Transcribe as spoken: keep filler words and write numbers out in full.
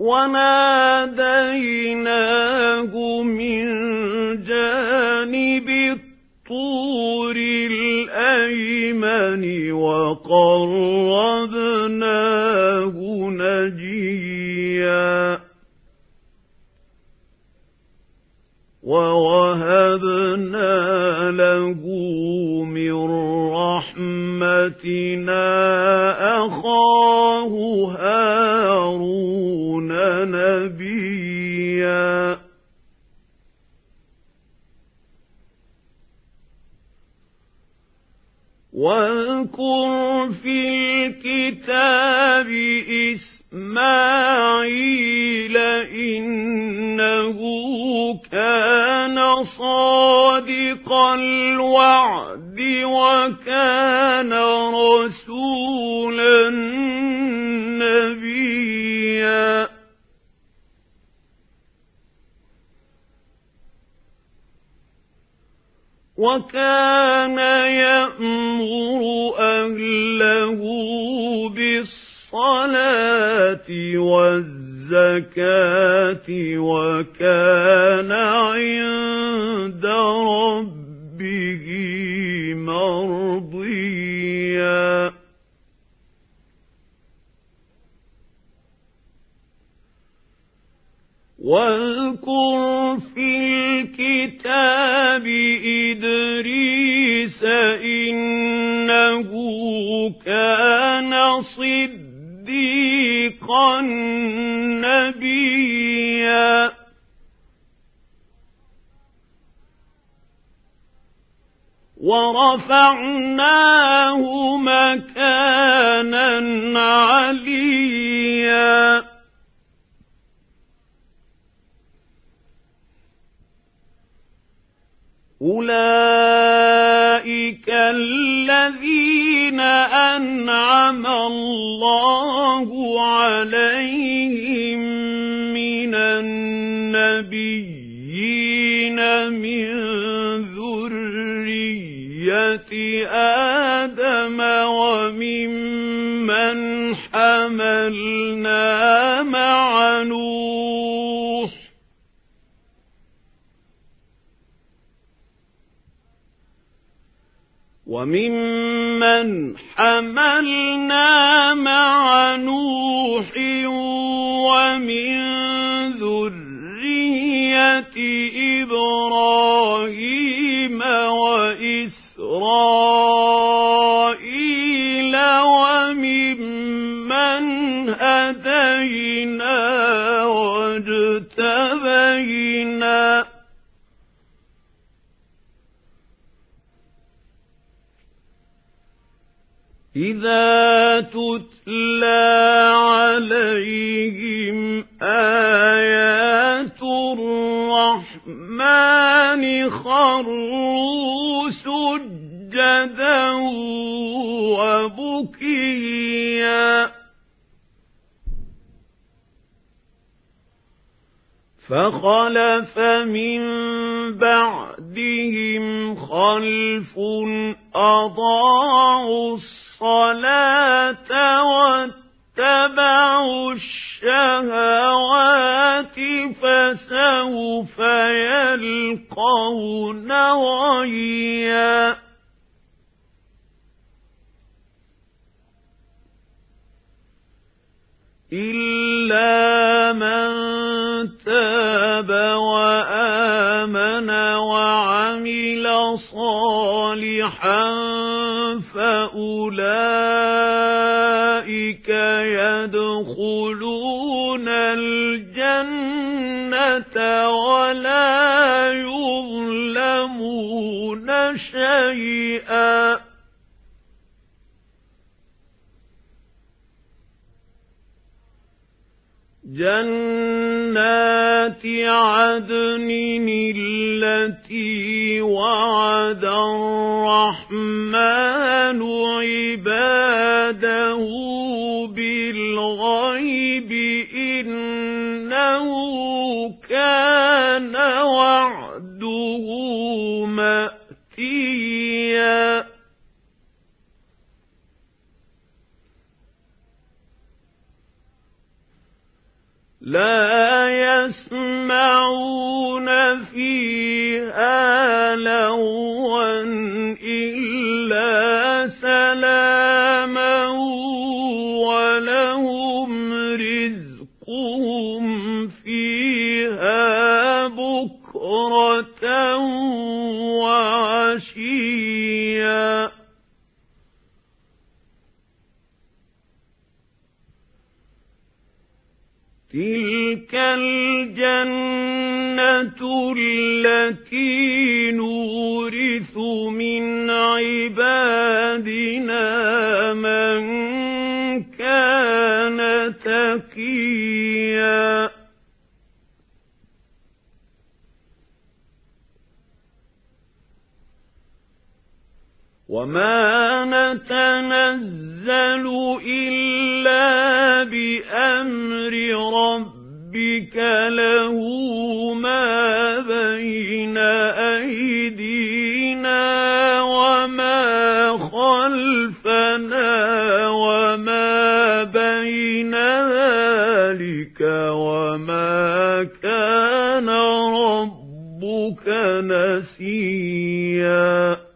وناديناه من جانب الطور الأيمن وقربناه نجيا ووهبنا له من رحمتنا أخاه هارون نبيا واذكر في الكتاب إسماعيل إنه كان صادق الوعد وكان رسولا نبيا وكان يأمر أهله بالصلاة والزكاة وكان عند ربه مرضيا واذكر في الكتاب إدريس إنه كان صديقا نبيا ورفعناه مكانا عليا أولئك الذين أنعم الله عليهم من النبيين من ذرية آدم وممن حملنا مع نوح وممن حملنا مع نوح ومن ذرية إبراهيم وإسرائيل وممن هدينا واجتبينا إذا تتلى عليهم آيات الرحمن خروا سجدا وبكيا فخلف من بعدهم خلف أضاعوا الصلاة واتبعوا الشهوات فسوف يلقون غيا إلا من تاب وآمن وعمل صالحا فأولئك يدخلون الجنة ولا يظلمون شيئا جنات عدن التي وعد الرحمن عباده بالغيب إنه كان وعده مأتيا لا يسمعون فيها لغوا إلا سلاما ولهم رزقهم فيها بكرة وعشيا تلك الجنة التي نورث من عبادنا من كان تقيا وما نتنزل إلا بأمر ربك له ما بين أيدينا وما خلفنا وما بين ذلك وما كان ربك نسيا